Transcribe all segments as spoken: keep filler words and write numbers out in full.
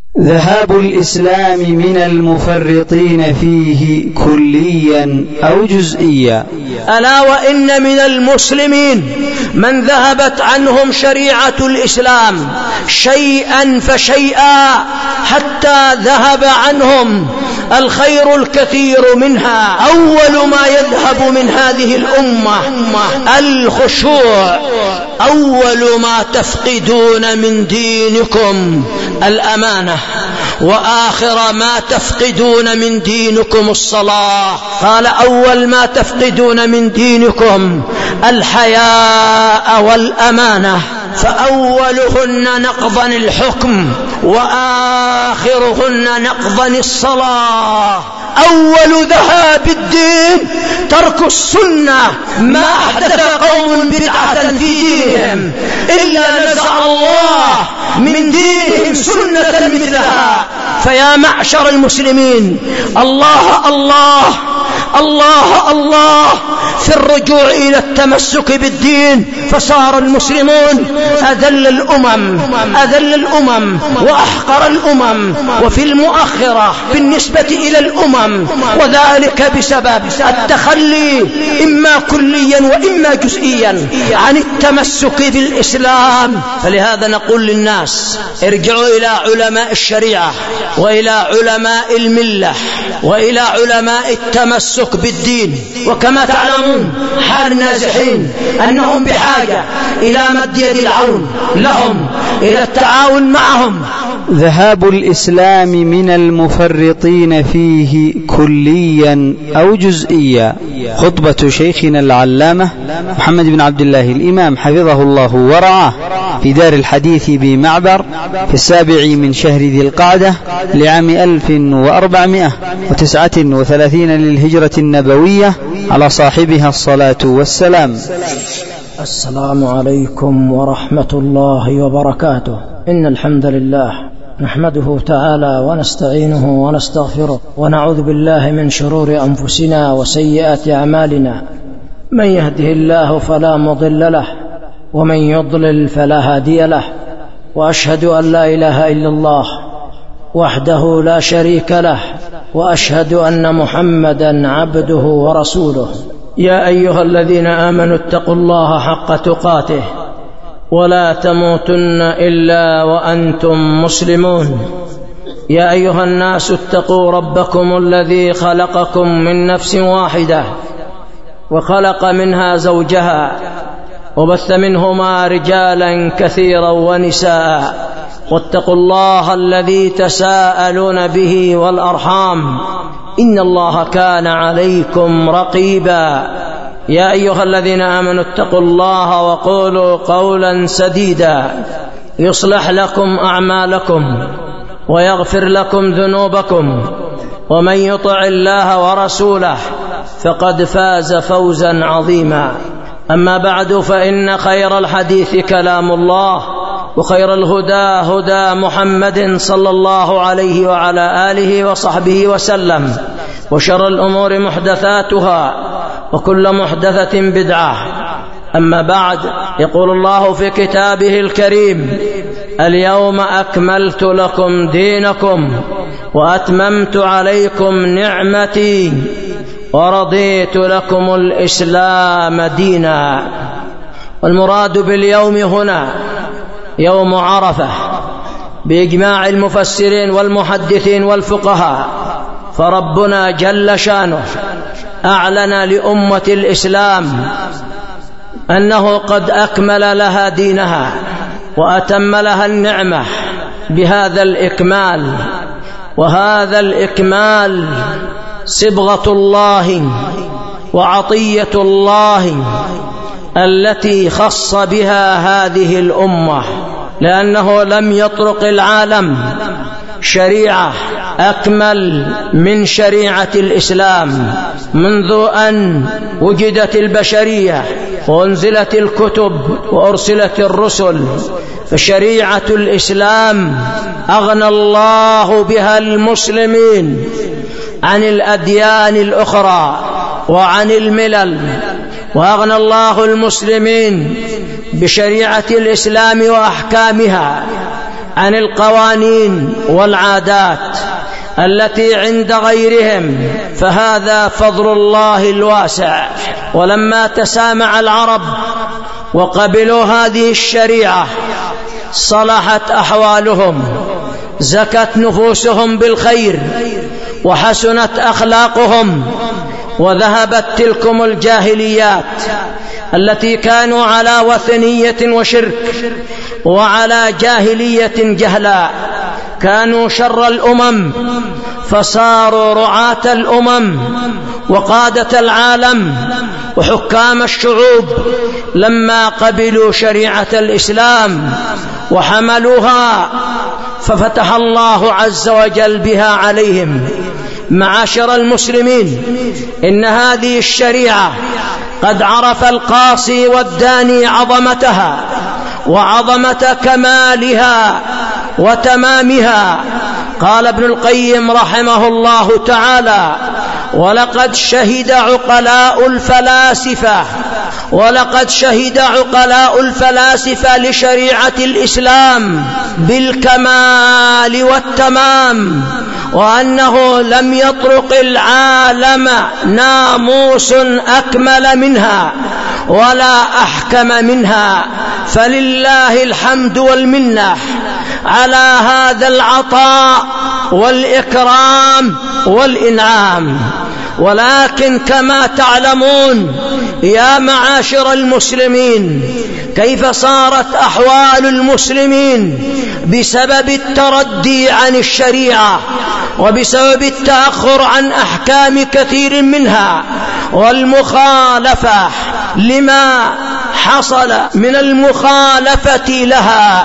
ذهاب الإسلام من المفرطين فيه كليا أو جزئيا. ألا وإن من المسلمين من ذهبت عنهم شريعة الإسلام شيئا فشيئا حتى ذهب عنهم الخير الكثير منها. أول ما يذهب من هذه الأمة الخشوع، أول ما تفقدون من دينكم الأمانة، وآخر ما تفقدون من دينكم الصلاة. قال أول ما تفقدون من دينكم الحياء والأمانة، فأولهن نقضا الحكم وآخرهن نقضا الصلاة. أول ذهاب الدين ترك السنة، ما أحدث قوم بدعة في دينهم إلا نزع الله من دينهم سنة مثلها. فيا معشر المسلمين، الله الله الله الله في الرجوع إلى التمسك بالدين، فصار المسلمون أذل الأمم أذل الأمم وأحقر الأمم وفي المؤخرة بالنسبة إلى الأمم، وذلك بسبب التخلي إما كليا وإما جزئيا عن التمسك بالإسلام. فلهذا نقول للناس ارجعوا إلى علماء الشريعة وإلى علماء الملة وإلى علماء التمسك بالدين. وكما تعلمون حال النازحين أنهم بحاجة إلى مد يد العون لهم، إلى التعاون معهم. ذهاب الإسلام من المفرطين فيه كليا أو جزئيا. خطبة شيخنا العلامة محمد بن عبد الله الإمام حفظه الله ورعاه في دار الحديث بمعبر في السابع من شهر ذي القعدة لعام ألف وأربعمائة وتسعة وثلاثين للهجرة النبوية، على صاحبها الصلاة والسلام. السلام عليكم ورحمة الله وبركاته. إن الحمد لله نحمده تعالى ونستعينه ونستغفره، ونعوذ بالله من شرور أنفسنا وسيئات أعمالنا. من يهده الله فلا مضل له، ومن يضلل فلا هادي له، وأشهد أن لا إله إلا الله وحده لا شريك له، وأشهد أن محمدا عبده ورسوله. يا أيها الذين آمنوا اتقوا الله حق تقاته ولا تموتن إلا وأنتم مسلمون. يا أيها الناس اتقوا ربكم الذي خلقكم من نفس واحدة وخلق منها زوجها وبث منهما رجالا كثيرا ونساء، واتقوا الله الذي تساءلون به والأرحام، إن الله كان عليكم رقيبا. يا أيها الذين آمنوا اتقوا الله وقولوا قولا سديدا يصلح لكم أعمالكم ويغفر لكم ذنوبكم، ومن يطع الله ورسوله فقد فاز فوزا عظيما. أما بعد، فإن خير الحديث كلام الله، وخير الهدى هدى محمد صلى الله عليه وعلى آله وصحبه وسلم، وشر الأمور محدثاتها، وكل محدثة بدعة. أما بعد، يقول الله في كتابه الكريم: اليوم أكملت لكم دينكم وأتممت عليكم نعمتي ورضيت لكم الإسلام دينا. والمراد باليوم هنا يوم عرفة بإجماع المفسرين والمحدثين والفقهاء. فربنا جل شانه أعلن لأمة الإسلام أنه قد أكمل لها دينها وأتم لها النعمة بهذا الإكمال، وهذا الإكمال صبغة الله وعطية الله التي خص بها هذه الأمة، لأنه لم يطرق العالم شريعة أكمل من شريعة الإسلام منذ أن وجدت البشرية وأنزلت الكتب وأرسلت الرسل. فشريعة الإسلام أغنى الله بها المسلمين عن الأديان الأخرى وعن الملل، وأغنى الله المسلمين بشريعة الإسلام وأحكامها عن القوانين والعادات التي عند غيرهم، فهذا فضل الله الواسع. ولما تسامع العرب وقبلوا هذه الشريعة صلحت أحوالهم، زكت نفوسهم بالخير، وحسنت أخلاقهم، وذهبت تلكم الجاهليات التي كانوا على وثنية وشرك وعلى جاهلية جهلاء، كانوا شر الأمم فصاروا رعاة الأمم وقادة العالم وحكام الشعوب لما قبلوا شريعة الإسلام وحملوها، ففتح الله عز وجل بها عليهم. معاشر المسلمين، إن هذه الشريعة قد عرف القاصي والداني عظمتها وعظمة كمالها وتمامها. قال ابن القيم رحمه الله تعالى: ولقد شهد عقلاء الفلاسفة ولقد شهد عقلاء الفلاسفة لشريعة الإسلام بالكمال والتمام، وأنه لم يطرق العالم ناموس أكمل منها ولا أحكم منها، فلله الحمد والمنة على هذا العطاء والإكرام والإنعام. ولكن كما تعلمون يا معاشر المسلمين كيف صارت أحوال المسلمين بسبب التردي عن الشريعة وبسبب التأخر عن أحكام كثير منها والمخالفة لما حصل من المخالفة لها.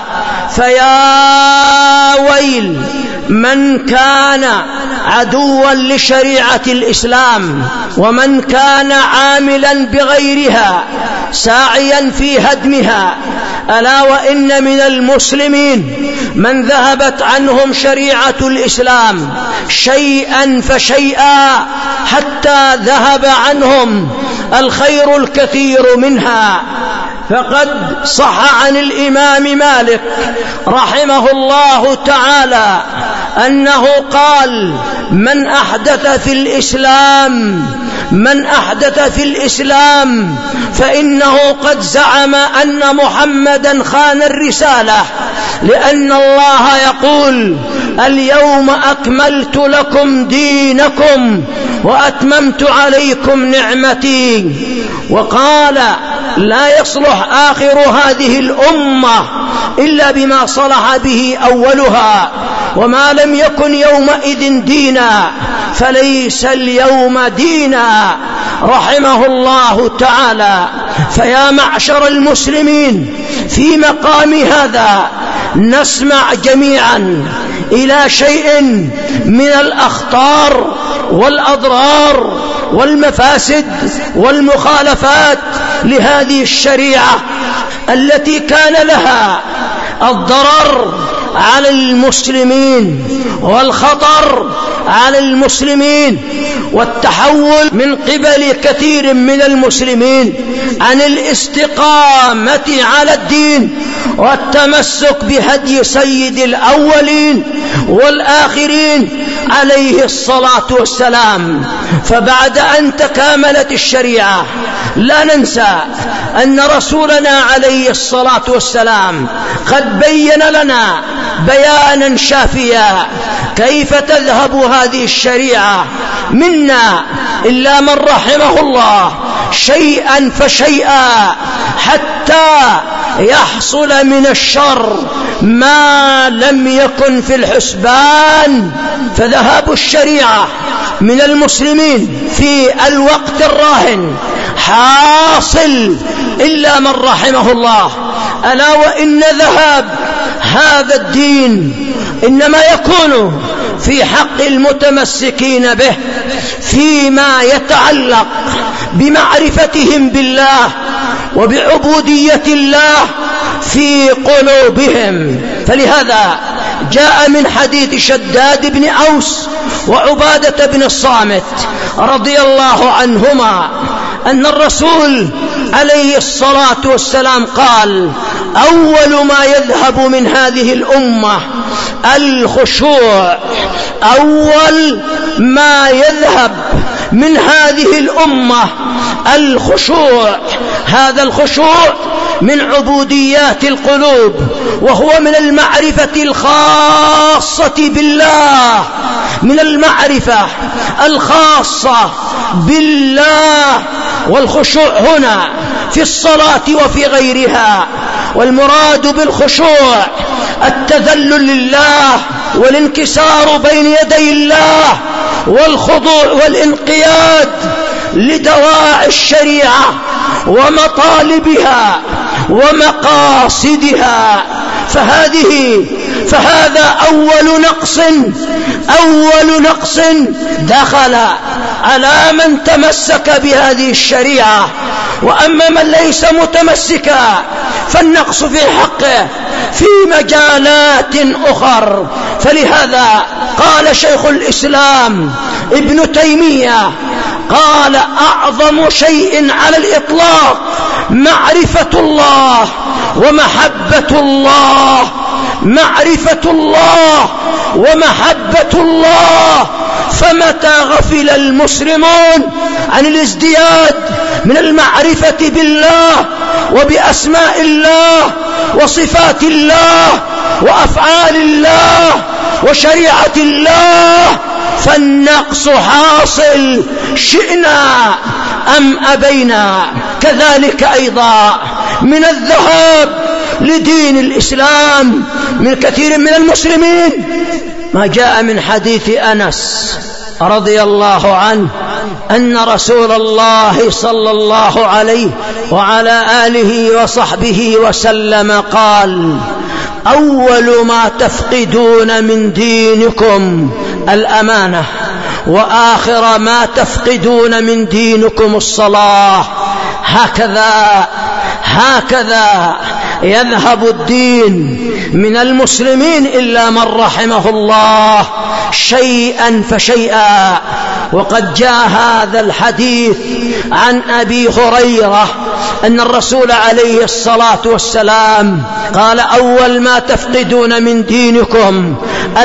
فيا ويل من كان عدوا لشريعة الإسلام ومن كان عاملا بغيرها ساعيا في هدمها. ألا وإن من المسلمين من ذهبت عنهم شريعة الإسلام شيئا فشيئا حتى ذهب عنهم الخير الكثير منها. فقد صح عن الإمام مالك رحمه الله تعالى أنه قال: من أحدث في الإسلام من أحدث في الإسلام فإنه قد زعم أن محمدا خان الرسالة، لأن الله يقول: اليوم أكملت لكم دينكم وأتممت عليكم نعمتي. وقال: لا يصلح آخر هذه الأمة إلا بما صلح به أولها، وما لم يكن يومئذ دينا فليس اليوم دينا، رحمه الله تعالى. فيا معشر المسلمين، في مقام هذا نسمع جميعا إلى شيء من الأخطار والأضرار والمفاسد والمخالفات لهذه الشريعة التي كان لها الضرر على المسلمين والخطر على المسلمين والتحول من قبل كثير من المسلمين عن الاستقامة على الدين والتمسك بهدي سيد الأولين والآخرين عليه الصلاة والسلام. فبعد أن تكاملت الشريعة لا ننسى أن رسولنا عليه الصلاة والسلام قد بين لنا بيانا شافيا كيف تذهب هذه الشريعة منا إلا من رحمه الله شيئا فشيئا حتى يحصل من الشر ما لم يكن في الحسبان. فذهاب الشريعة من المسلمين في الوقت الراهن حاصل إلا من رحمه الله. ألا وإن ذهاب هذا الدين إنما يكون في حق المتمسكين به فيما يتعلق بمعرفتهم بالله وبعبودية الله في قلوبهم. فلهذا جاء من حديث شداد بن أوس وعبادة بن الصامت رضي الله عنهما أن الرسول عليه الصلاة والسلام قال: أول ما يذهب من هذه الأمة الخشوع، أول ما يذهب من هذه الأمة الخشوع. هذا الخشوع من عبوديات القلوب، وهو من المعرفة الخاصة بالله، من المعرفة الخاصة بالله. والخشوع هنا في الصلاة وفي غيرها. والمراد بالخشوع التذلل لله والانكسار بين يدي الله والخضوع والانقياد لدواعي الشريعة ومطالبها ومقاصدها. فهذه فهذا أول نقص أول نقص دخل على من تمسك بهذه الشريعة. وأما من ليس متمسكا فالنقص في حقه في مجالات أخر. فلهذا قال شيخ الإسلام ابن تيمية، قال: أعظم شيء على الإطلاق معرفة الله ومحبة الله، معرفة الله ومحبة الله. فمتى غفل المسلمون عن الازدياد من المعرفة بالله وبأسماء الله وصفات الله وأفعال الله وشريعة الله فالنقص حاصل شئنا أم أبينا. كذلك أيضا من الذهاب لدين الإسلام من كثير من المسلمين ما جاء من حديث أنس رضي الله عنه أن رسول الله صلى الله عليه وعلى آله وصحبه وسلم قال: أول ما تفقدون من دينكم الأمانة، وآخر ما تفقدون من دينكم الصلاة. هكذا هكذا يذهب الدين من المسلمين إلا من رحمه الله شيئا فشيئا. وقد جاء هذا الحديث عن أبي هريرة أن الرسول عليه الصلاة والسلام قال: أول ما تفقدون من دينكم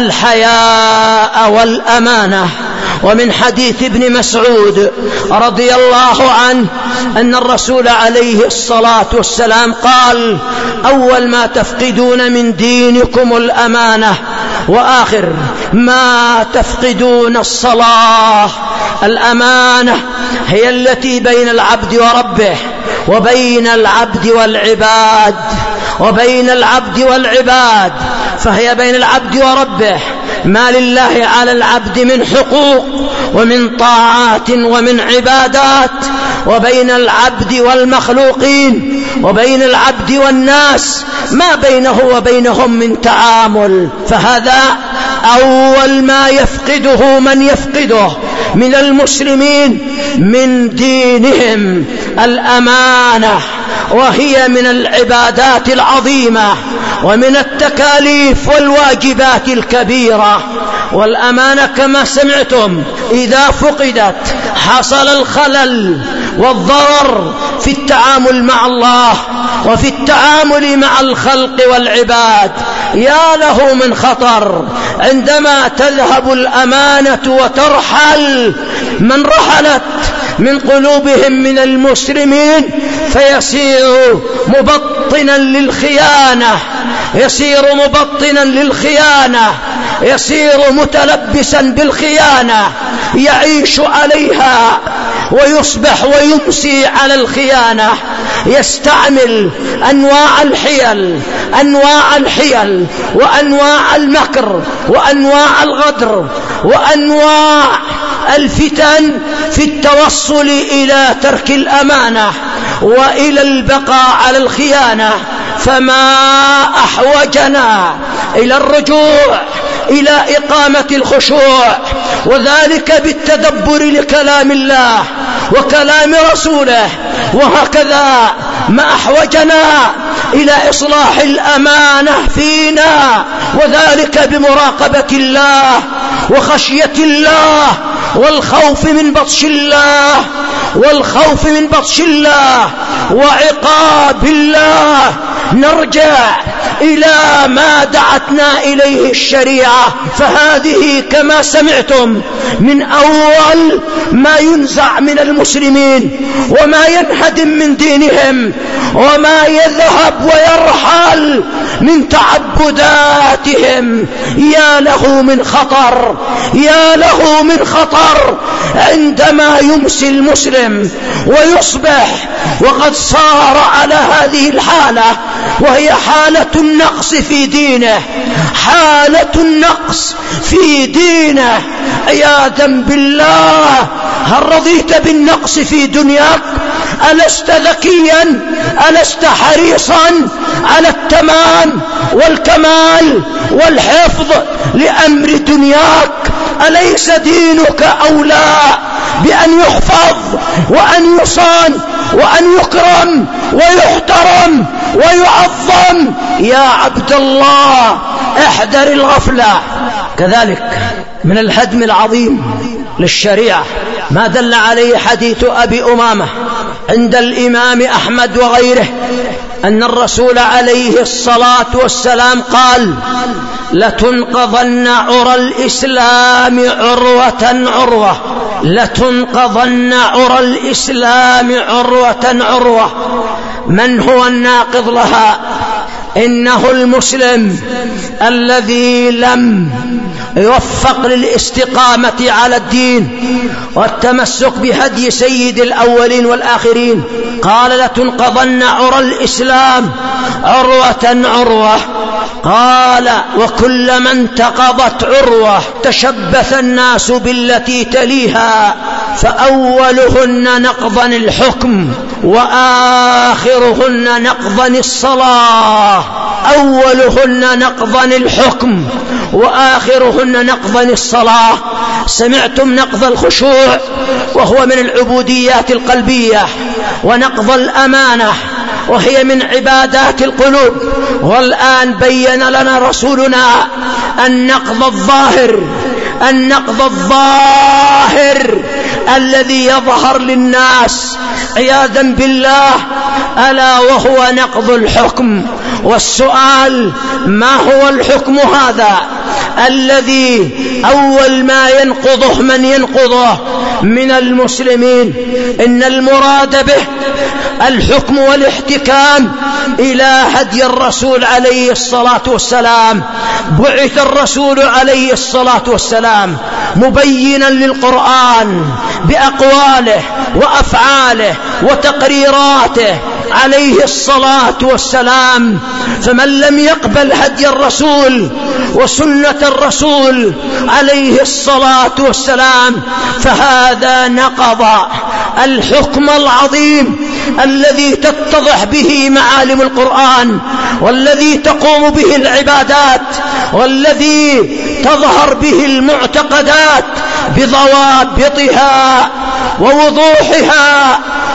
الحياء والأمانة. ومن حديث ابن مسعود رضي الله عنه أن الرسول عليه الصلاة والسلام قال: أول ما تفقدون من دينكم الأمانة، وآخر ما تفقدون الصلاة. الأمانة هي التي بين العبد وربه، وبين العبد والعباد، وبين العبد والعباد. فهي بين العبد وربه ما لله على العبد من حقوق ومن طاعات ومن عبادات، وبين العبد والمخلوقين، وبين العبد والناس ما بينه وبينهم من تعامل. فهذا أول ما يفقده من يفقده من المسلمين من دينهم الأمانة، وهي من العبادات العظيمة ومن التكاليف والواجبات الكبيرة. والأمانة كما سمعتم إذا فقدت حصل الخلل والضرر في التعامل مع الله وفي التعامل مع الخلق والعباد. يا له من خطر عندما تذهب الأمانة وترحل من رحلت من قلوبهم من المسلمين، فيصير مبطنا للخيانة، يصير مبطنا للخيانة، يصير متلبسا بالخيانة، يعيش عليها ويصبح ويمسي على الخيانة، يستعمل أنواع الحيل أنواع الحيل وأنواع المكر وأنواع الغدر وأنواع الفتن في التوصل إلى ترك الأمانة وإلى البقاء على الخيانة. فما أحوجنا إلى الرجوع إلى إقامة الخشوع، وذلك بالتدبر لكلام الله وكلام رسوله. وهكذا ما أحوجنا إلى إصلاح الأمانة فينا، وذلك بمراقبة الله وخشية الله والخوف من بطش الله والخوف من بطش الله وعقاب الله نرجع إلى ما دعتنا إليه الشريعة. فهذه كما سمعتم من أول ما ينزع من المسلمين وما ينهدم من دينهم وما يذهب ويرحل من تعبداتهم. يا له من خطر، يا له من خطر عندما يمسي المسلم ويصبح وقد صار على هذه الحالة، وهي حالة النقص في دينه، حالة النقص في دينه عياذا بالله. هل رضيت بالنقص في دنياك؟ ألست ذكيا؟ ألست حريصا على التمام والكمال والحفظ لأمر دنياك؟ أليس دينك أولى بأن يحفظ وأن يصان وأن يكرم ويحترم ويعظم؟ يا عبد الله احذر الغفلة. كذلك من الهدم العظيم للشريعة ما دل عليه حديث أبي أمامة عند الإمام أحمد وغيره أن الرسول عليه الصلاة والسلام قال: لتنقضن عرى الإسلام عروة عروة، لتنقضن عرى الإسلام عروة عروة. من هو الناقض لها؟ إنه المسلم الذي لم يوفق للاستقامة على الدين والتمسك بهدي سيد الأولين والآخرين. قال: لتنقضن عرى الإسلام عروة عروة. قال: وكلما انتقضت عروة تشبث الناس بالتي تليها، فأولهن نقضا الحكم وآخرهن نقضا الصلاة. أولهن نقضا الحكم وآخرهن نقضا الصلاة. سمعتم نقض الخشوع وهو من العبوديات القلبية، ونقض الأمانة وهي من عبادات القلوب. والآن بين لنا رسولنا النقض الظاهر، النقض الظاهر الذي يظهر للناس عياذا بالله، ألا وهو نقض الحكم. والسؤال: ما هو الحكم هذا الذي أول ما ينقضه من ينقضه من المسلمين؟ إن المراد به الحكم والاحتكام إلى هدي الرسول عليه الصلاة والسلام. بعث الرسول عليه الصلاة والسلام مبينا للقرآن بأقواله وأفعاله وتقريراته عليه الصلاة والسلام. فمن لم يقبل هدي الرسول وسنة الرسول عليه الصلاة والسلام فهذا نقض الحكم العظيم الذي تتضح به معالم القرآن، والذي تقوم به العبادات، والذي تظهر به المعتقدات بضوابطها ووضوحها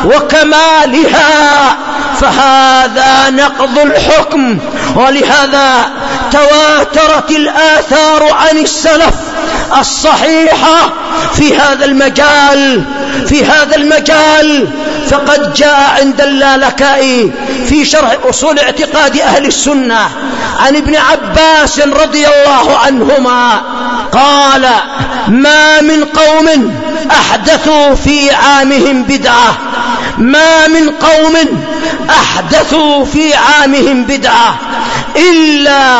وكمالها. فهذا نقض الحكم. ولهذا تواترت الآثار عن السلف الصحيحة في هذا المجال في هذا المجال فقد جاء عند اللالكائي في شرح أصول اعتقاد أهل السنة عن ابن عباس رضي الله عنهما قال: ما من قوم أحدثوا في عامهم بدعة ما من قوم أحدثوا في عامهم بدعة إلا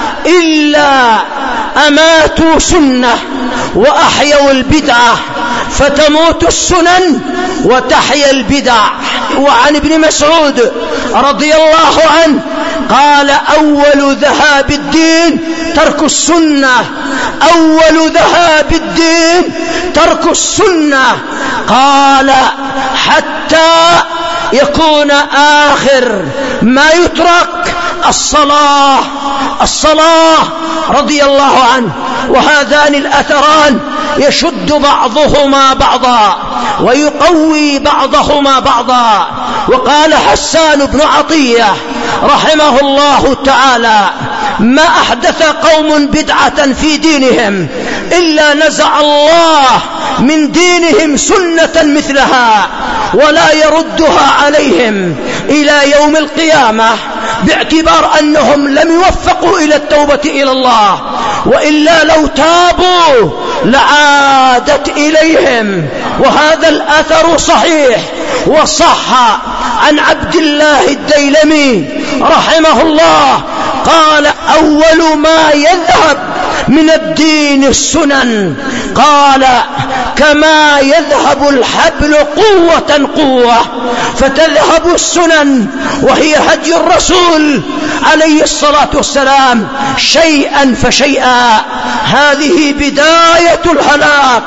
إلا أماتوا سنة وأحيوا البدعة، فتموت السنن وتحيا البدع. وعن ابن مسعود رضي الله عنه قال: أول ذهاب الدين ترك السنة أول ذهاب الدين ترك السنة. قال: حتى يكون آخر ما يترك الصلاة الصلاة رضي الله عنه. وهذان الأثران يشد بعضهما بعضا ويقوي بعضهما بعضا. وقال حسان بن عطية رحمه الله تعالى: ما أحدث قوم بدعة في دينهم إلا نزع الله من دينهم سنة مثلها ولا يردها عليهم إلى يوم القيامة. باعتبار أنهم لم يوفقوا إلى التوبة إلى الله، وإلا لو تابوا لعادت إليهم. وهذا الأثر صحيح وصح عن عبد الله الديلمي رحمه الله قال: أول ما يذهب من الدين السنن، قال: كما يذهب الحبل قوة قوة فتذهب السنن وهي هدي الرسول عليه الصلاة والسلام شيئا فشيئا. هذه بداية الهلاك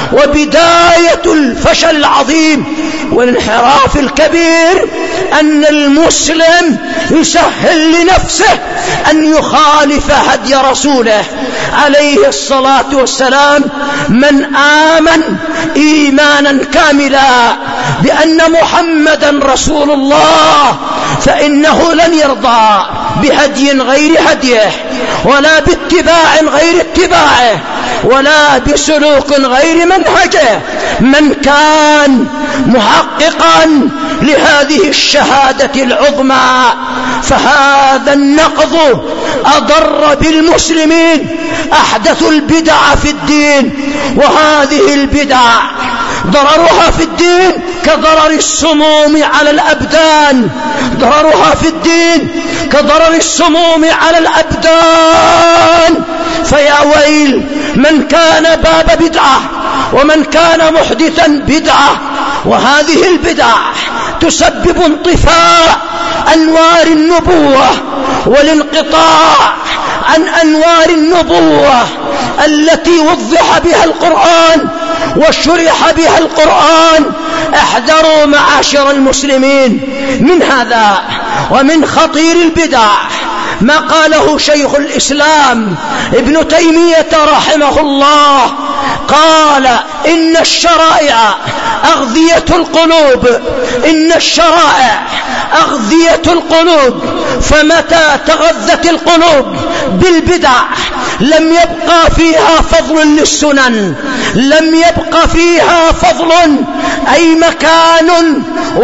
وبداية الفشل العظيم والانحراف الكبير، أن المسلم يسهل لنفسه أن يخالف هدي رسوله عليه الصلاة والسلام. من آمن إيمانا كاملا بأن محمدا رسول الله فإنه لن يرضى بهدي غير هديه، ولا باتباع غير اتباعه، ولا بسلوك غير منهجه. من كان محققا لهذه الشهادة العظمى فهذا النقض أضر بالمسلمين، أحدثوا البدع في الدين، وهذه البدع ضررها في الدين كضرر السموم على الأبدان، ضررها في الدين كضرر السموم على الأبدان. فيا ويل من كان باب بدعة ومن كان محدثا بدعة. وهذه البدع تسبب انطفاء أنوار النبوة والانقطاع عن أنوار النبوة التي وضح بها القرآن وشرح بها القرآن. احذروا معاشر المسلمين من هذا. ومن خطير البدع ما قاله شيخ الإسلام ابن تيمية رحمه الله، قال: إن الشرائع أغذية القلوب، إن الشرائع أغذية القلوب، فمتى تغذت القلوب بالبدع لم يبقى فيها فضل للسنن، لم يبقى فيها فضل أي مكان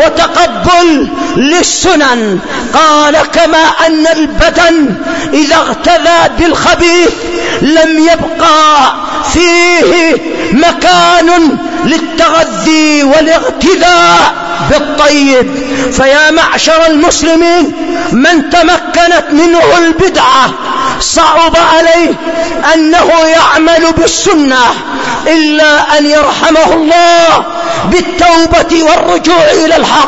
وتقبل للسنن. قال: كما أن البدن إذا اغتذى بالخبيث لم يبقى فيه مكان للتغذي والاغتذاء بالطيب. فيا معشر المسلمين، من تمكنت منه البدعة صعب عليه أنه يعمل بالسنة إلا أن يرحمه الله بالتوبة والرجوع إلى الحق،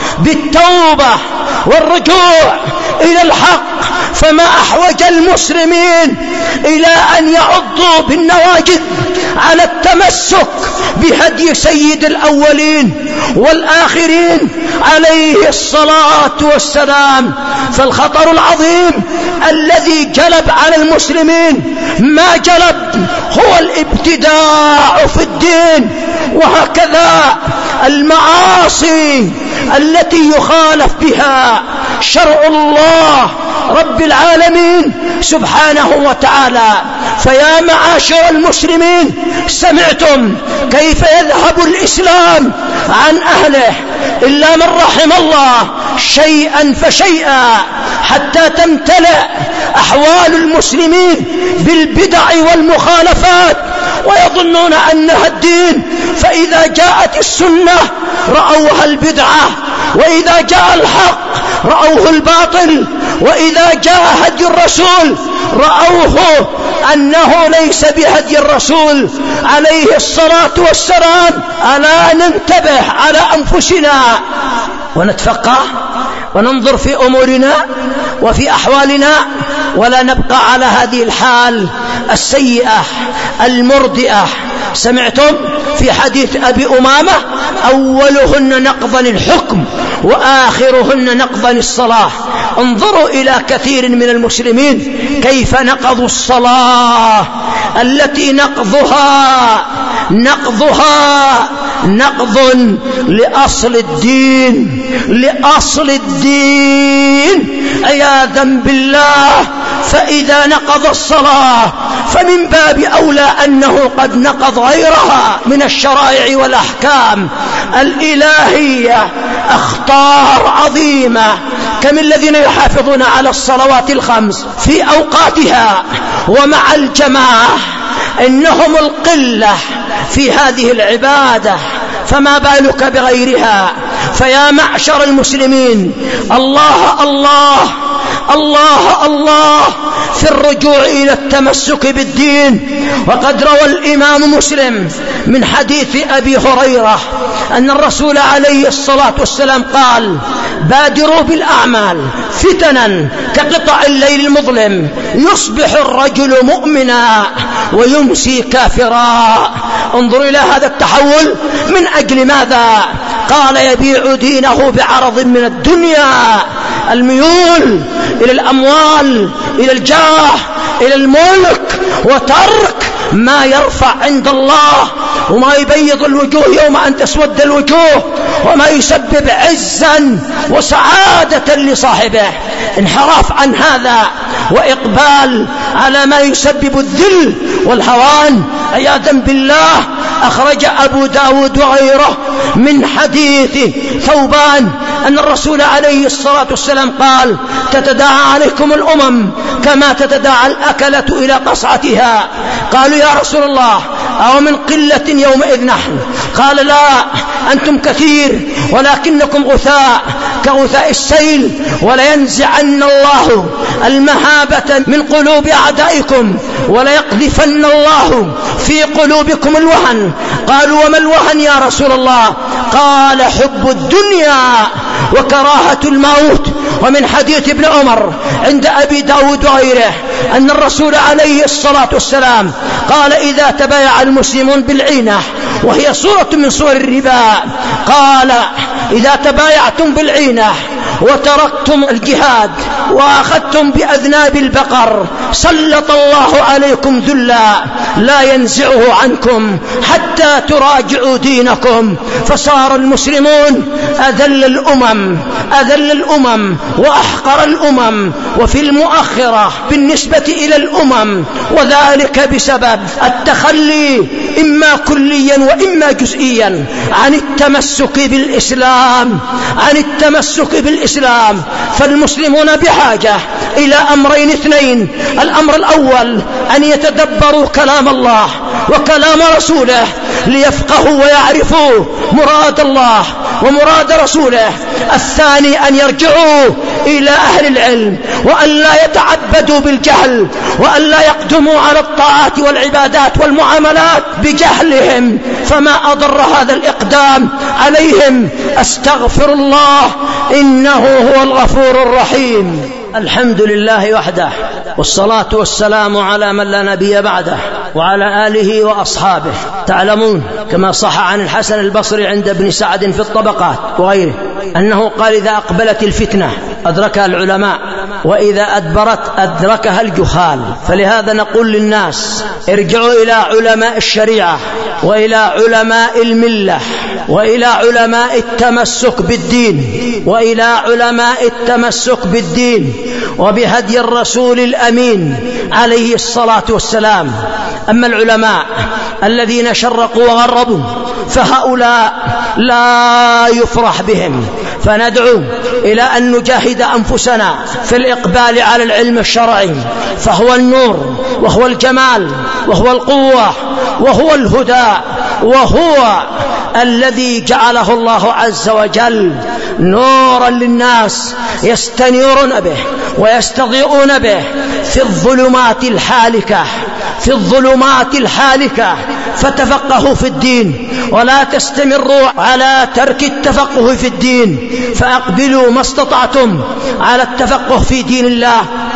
بالتوبة والرجوع إلى الحق. فما أحوج المسلمين إلى أن يعضوا بالنواجذ على التمسك بهدي سيد الأولين والآخرين عليه الصلاة والسلام. فالخطر العظيم الذي جلب على المسلمين ما جلب هو الابتداع في الدين، وهكذا المعاصي التي يخالف بها شرع الله رب العالمين سبحانه وتعالى. فيا معاشر المسلمين، سمعتم كيف يذهب الإسلام عن أهله إلا من رحم الله شيئا فشيئا حتى تمتلئ أحوال المسلمين بالبدع والمخالفات، ويظنون أنها الدين. فإذا جاءت السنة رأوها البدعة، وإذا جاء الحق رأوه الباطل، وإذا جاء هدي الرسول رأوه أنه ليس بهدي الرسول عليه الصلاة والسلام. ألا ننتبه على أنفسنا ونتفقه وننظر في أمورنا وفي أحوالنا، ولا نبقى على هذه الحال السيئة المردئة. سمعتم في حديث أبي أمامة: أولهن نقضا الحكم وآخرهن نقضا الصلاة. انظروا إلى كثير من المسلمين كيف نقضوا الصلاة التي نقضها نقضها نقض لأصل الدين لأصل الدين عياذا بالله. فإذا نقض الصلاة فمن باب أولى أنه قد نقض غيرها من الشرائع والأحكام الإلهية. أخطار عظيمة. كم الذين يحافظون على الصلوات الخمس في أوقاتها ومع الجماعة، إنهم القلة في هذه العبادة، فما بالك بغيرها. فيا معشر المسلمين، الله الله الله الله في الرجوع إلى التمسك بالدين. وقد روى الإمام مسلم من حديث أبي هريرة أن الرسول عليه الصلاة والسلام قال: بادروا بالأعمال فتنا كقطع الليل المظلم، يصبح الرجل مؤمنا ويمسي كافرا. انظر إلى هذا التحول. من أجل ماذا؟ قال: يبيع دينه بعرض من الدنيا. الميول إلى الأموال، إلى الجاه، إلى الملك، وترك ما يرفع عند الله، وما يبيض الوجوه يوم أن تسود الوجوه، وما يسبب عزا وسعادة لصاحبه. انحراف عن هذا وإقبال على ما يسبب الذل والهوان عياذا بالله. أخرج أبو داود وغيره من حديث ثوبان أن الرسول عليه الصلاة والسلام قال: تتداعى عليكم الأمم كما تتداعى الأكلة إلى قصعتها. قالوا: يا رسول الله، أو من قلة يومئذ نحن؟ قال: لا، أنتم كثير ولكنكم غثاء كغثاء السيل، ولينزعن الله المهابة من قلوب أعدائكم، وليقذفن الله في قلوبكم الوهن. قالوا: وما الوهن يا رسول الله؟ قال: حب الدنيا وكراهة الموت. ومن حديث ابن عمر عند أبي داود وغيره أن الرسول عليه الصلاة والسلام قال: إذا تبايع المسلمون بالعينة، وهي صورة من صور الربا، قال: إذا تبايعتم بالعينة وتركتم الجهاد وأخذتم بأذناب البقر، سلط الله عليكم ذلا لا ينزعه عنكم حتى تراجعوا دينكم. فصار المسلمون أذل الأمم أذل الأمم وأحقر الأمم، وفي المؤخرة بالنسبة إلى الأمم، وذلك بسبب التخلي إما كليا وإما جزئيا عن التمسك بالإسلام عن التمسك بالإسلام. فالمسلمون بحاجة إلى أمرين اثنين: الأمر الأول أن يتدبروا كلام الله وكلام رسوله ليفقهوا ويعرفوا مراد الله ومراد رسوله. الثاني أن يرجعوا إلى أهل العلم، وأن لا يتعبدوا بالجهل، وأن لا يقدموا على الطاعات والعبادات والمعاملات بجهلهم، فما أضر هذا الإقدام عليهم. أستغفر الله إنه هو الغفور الرحيم. الحمد لله وحده، والصلاة والسلام على من لا نبي بعده، وعلى آله وأصحابه. تعلمون كما صح عن الحسن البصري عند ابن سعد في الطبقات وغيره أنه قال: إذا أقبلت الفتنة أدركها العلماء، وإذا أدبرت أدركها الجهال. فلهذا نقول للناس: ارجعوا إلى علماء الشريعة، وإلى علماء الملة، وإلى علماء التمسك بالدين، وإلى علماء التمسك بالدين وبهدي الرسول الأمين عليه الصلاة والسلام. أما العلماء الذين شرقوا وغربوا فهؤلاء لا يفرح بهم. فندعو إلى أن نجاهد أنفسنا في الإقبال على العلم الشرعي، فهو النور وهو الجمال وهو القوة وهو الهدى، وهو الذي جعله الله عز وجل نورا للناس يستنيرون به ويستضيئون به في الظلمات الحالكة في الظلمات الحالكة. فتفقهوا في الدين، ولا تستمروا على ترك التفقه في الدين، فأقبلوا ما استطعتم على التفقه في دين الله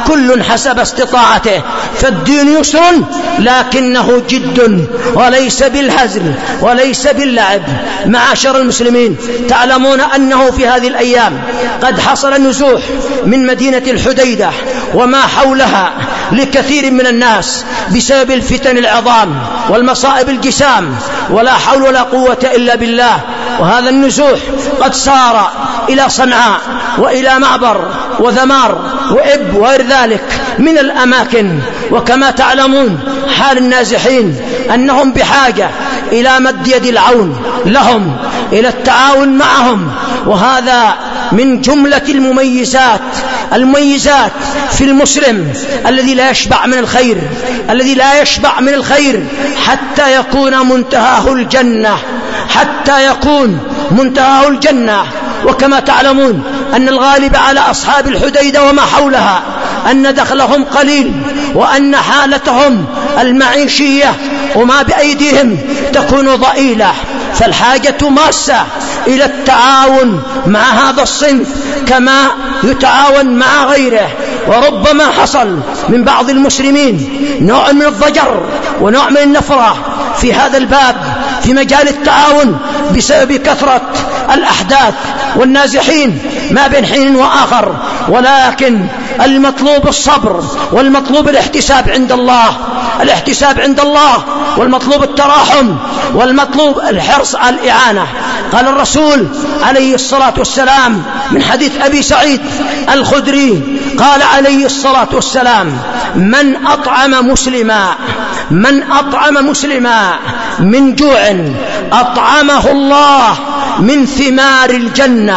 كل حسب استطاعته، فالدين يسر لكنه جد وليس بالهزل وليس باللعب. معاشر المسلمين، تعلمون أنه في هذه الأيام قد حصل النزوح من مدينة الحديدة وما حولها لكثير من الناس بسبب الفتن العظام والمصائب الجسام، ولا حول ولا قوة إلا بالله. وهذا النزوح قد سار إلى صنعاء وإلى معبر وذمار وإب وغير ذلك من الأماكن. وكما تعلمون حال النازحين أنهم بحاجة إلى مد يد العون لهم، إلى التعاون معهم. وهذا من جملة المميزات المميزات في المسلم الذي لا يشبع من الخير، الذي لا يشبع من الخير حتى يكون منتهاه الجنة، حتى يكون منتهاه الجنة. وكما تعلمون أن الغالب على أصحاب الحديدة وما حولها أن دخلهم قليل، وأن حالتهم المعيشية وما بأيديهم تكون ضئيلة، فالحاجة ماسة إلى التعاون مع هذا الصنف كما يتعاون مع غيره. وربما حصل من بعض المسلمين نوع من الضجر ونوع من النفرة في هذا الباب في مجال التعاون بسبب كثرة الأحداث والنازحين ما بين حين وآخر، ولكن المطلوب الصبر والمطلوب الاحتساب عند الله، الاحتساب عند الله، والمطلوب التراحم، والمطلوب الحرص على الإعانة. قال الرسول عليه الصلاة والسلام من حديث أبي سعيد الخدري قال عليه الصلاة والسلام: من أطعم مسلما من أطعم مسلما من جوع أطعمه الله من ثمار الجنة،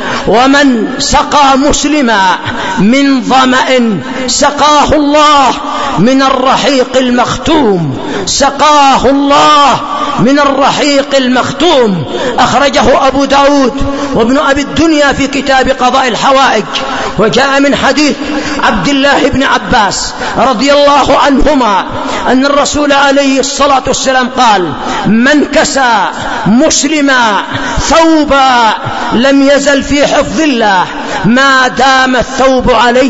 ومن سقى مسلما من ظمأ سقاه الله من الرحيق المختوم، سقاه الله من الرحيق المختوم. أخرجه أبو داود وابن أبي الدنيا في كتاب قضاء الحوائج. وجاء من حديث عبد الله بن عباس رضي الله عنهما أن الرسول عليه الصلاة والسلام قال: من كسى مسلما ثوبا لم يزل في حفظ الله ما دام الثوب عليه،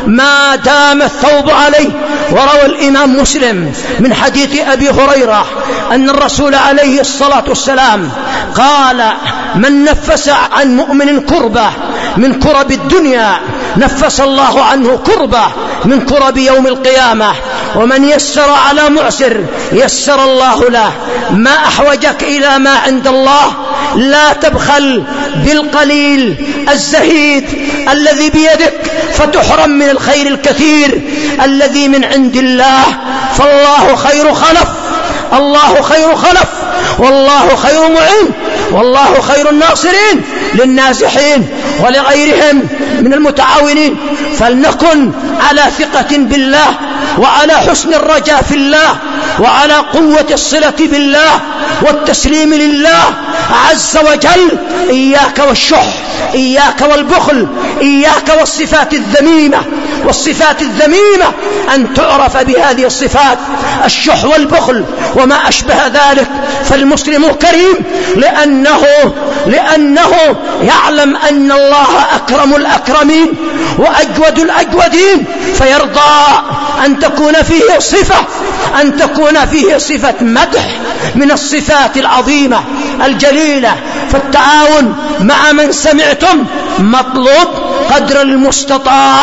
ما دام الثوب عليه. وروى الإمام مسلم من حديث أبي هريرة أن الرسول عليه الصلاة والسلام قال: من نفس عن مؤمن كربة من كرب الدنيا نفس الله عنه كربة من كرب يوم القيامة، ومن يسر على معسر يسر الله له. ما أحوجك إلى ما عند الله، لا تبخل بالقليل الزهيد الذي بيدك فتحرم من الخير الكثير الذي من عند الله، فالله خير خلف، الله خير خلف، والله خير معين، والله خير الناصرين للنازحين ولغيرهم من المتعاونين. فلنكن على ثقة بالله، وعلى حسن الرجاء في الله، وعلى قوة الصلة بالله والتسليم لله عز وجل. إياك والشح، إياك والبخل، إياك والصفات الذميمة، والصفات الذميمة أن تعرف بهذه الصفات: الشح والبخل وما أشبه ذلك. فالمسلم كريم لأنه لأنه يعلم أن الله أكرم الأكرمين وأجود الأجودين، فيرضى أن تكون فيه صفة أن تكون فيه صفة مدح من الصفات العظيمة الجليلة. فالتعاون مع من سمعتم مطلوب قدر المستطاع،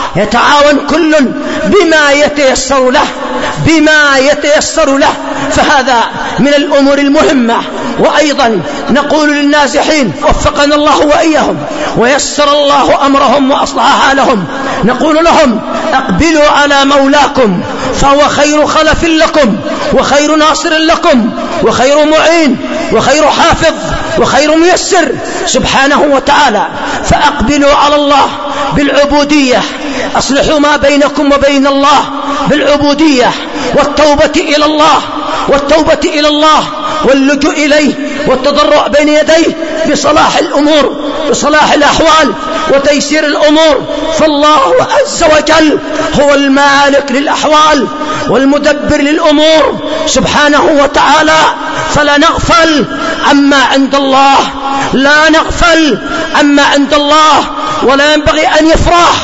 يتعاون كل بما يتيسر له، بما يتيسر له، فهذا من الأمور المهمة. وأيضا نقول للنازحين وفقنا الله وإياهم ويسر الله أمرهم وأصلح حالهم، نقول لهم: اقبلوا على مولاكم فهو خير خلف لكم وخير ناصر لكم وخير معين وخير حافظ وخير ميسر سبحانه وتعالى. فأقبلوا على الله بالعبودية، أصلحوا ما بينكم وبين الله بالعبودية والتوبة إلى الله والتوبة إلى الله واللجوء إليه والتضرع بين يديه بصلاح الأمور، بصلاح الأحوال وتيسير الأمور. فالله عز وجل هو المالك للأحوال والمدبر للأمور سبحانه وتعالى. فلا نغفل عما عند الله، لا نغفل عما عند الله، ولا ينبغي أن يفرح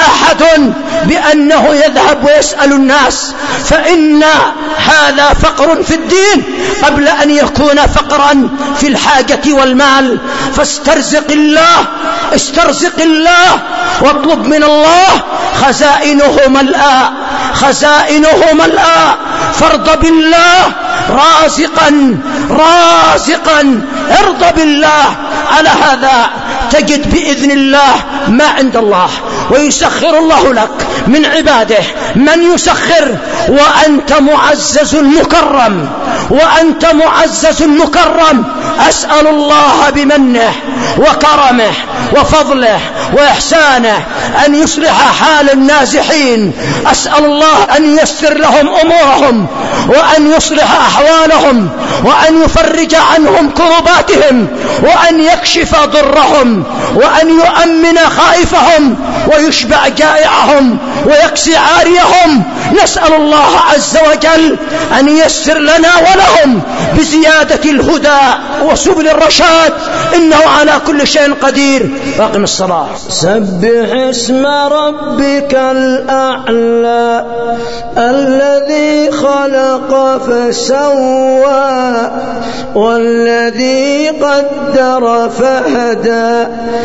أحد بأنه يذهب ويسأل الناس، فإن هذا فقر في الدين قبل أن يكون فقرا في الحاجة والمال. فاسترزق الله، استرزق الله واطلب من الله، خزائنه ملآ، خزائنه ملآ، فارض بالله رازقا رازقا، ارض بالله. على هذا تجد بإذن الله ما عند الله، ويسخر الله لك من عباده من يسخر، وأنت معزز مكرم، وأنت معزز مكرم. أسأل الله بمنه وكرمه وفضله وإحسانه أن يصلح حال النازحين. أسأل الله أن ييسر لهم أمورهم، وأن يصلح أحوالهم، وأن يفرج عنهم كرباتهم، وأن يكشف ضرهم، وأن يؤمن خائفهم، ويشبع جائعهم، ويكسي عاريهم. نسأل الله عز وجل أن ييسر لنا ولهم بزيادة الهدى وسبل الرشاد، إنه على كل شيء قدير. أقم الصلاة. سبح اسم ربك الأعلى الذي خلق فسوى، والذي قدر فهدى،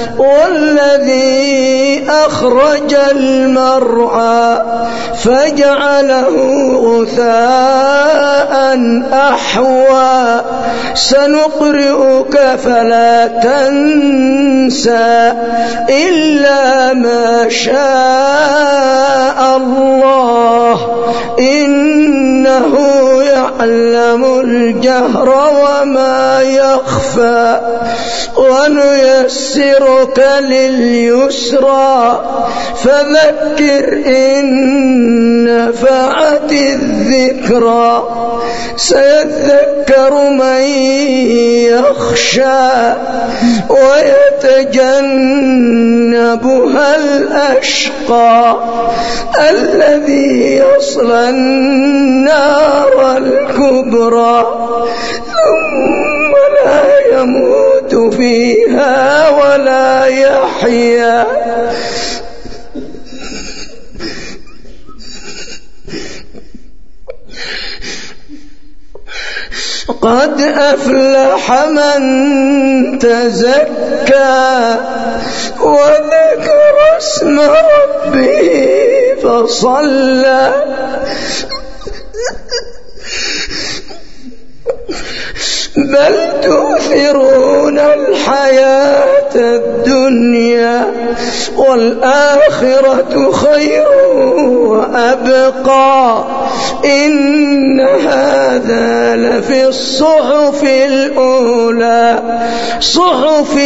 والذي أخرج المرعى فجعله غثاء أحوى. سنقرئك فلا تنسى إلا ما شاء الله، إنه يعلم الجهر وما يخفى. ونيسرك لليسرى فذكر إن نفعت الذكرى. سيذكر من يخشى ويتجنبها الأشقى الذي يصلى النار الكبرى ثم لا يموت فيها ولا يحيا. قد أفلح من تزكى وذكر اسم ربه فصلى. بل تؤثرون الحياة الدنيا والآخرة خير وأبقى. إن هذا لفي الصحف الأولى صحف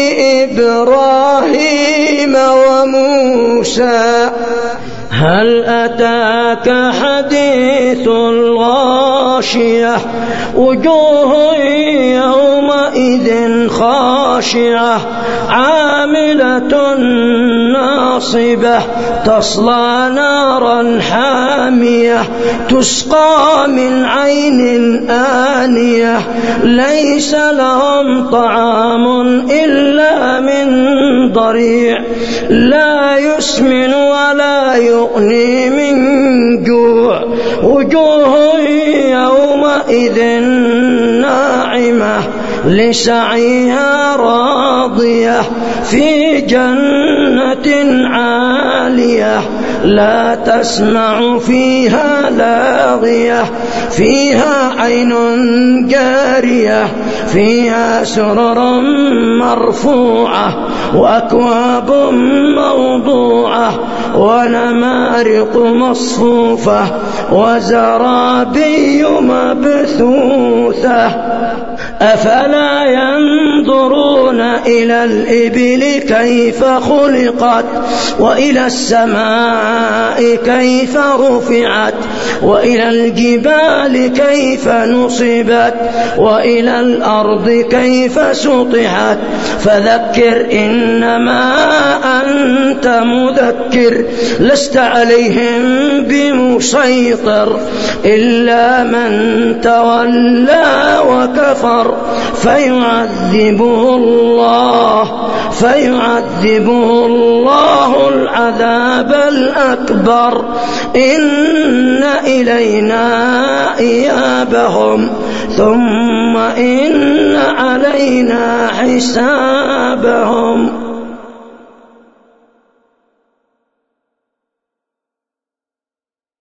إبراهيم وموسى. هل أتاك حديث الغاشية وجوه يومئذ خاشعة عاملة ناصبة تصلى نارا حامية تسقى من عين آنية ليس لهم طعام إلا من ضريع لا يسمن ولا يغني من جوع. وجوه يومئذ ناعمة لسعيها راضية في جنة عالية لا تسمع فيها لاغية فيها عين جارية فيها سرر مرفوعة وأكواب موضوعة ونمارق مصفوفة وزرابي مبثوثة. أفلا ينظرون إلى الإبل كيف خلقت وإلى السماء كيف رفعت وإلى الجبال كيف نصبت وإلى الأرض كيف سطحت. فذكر إنما أنت مذكر لست عليهم بمسيطر إلا من تولى وكفر فيعذبه فيعذبه الله فيعذبه الله العذاب الأكبر إن إلينا إيابهم ثم إن علينا حسابهم.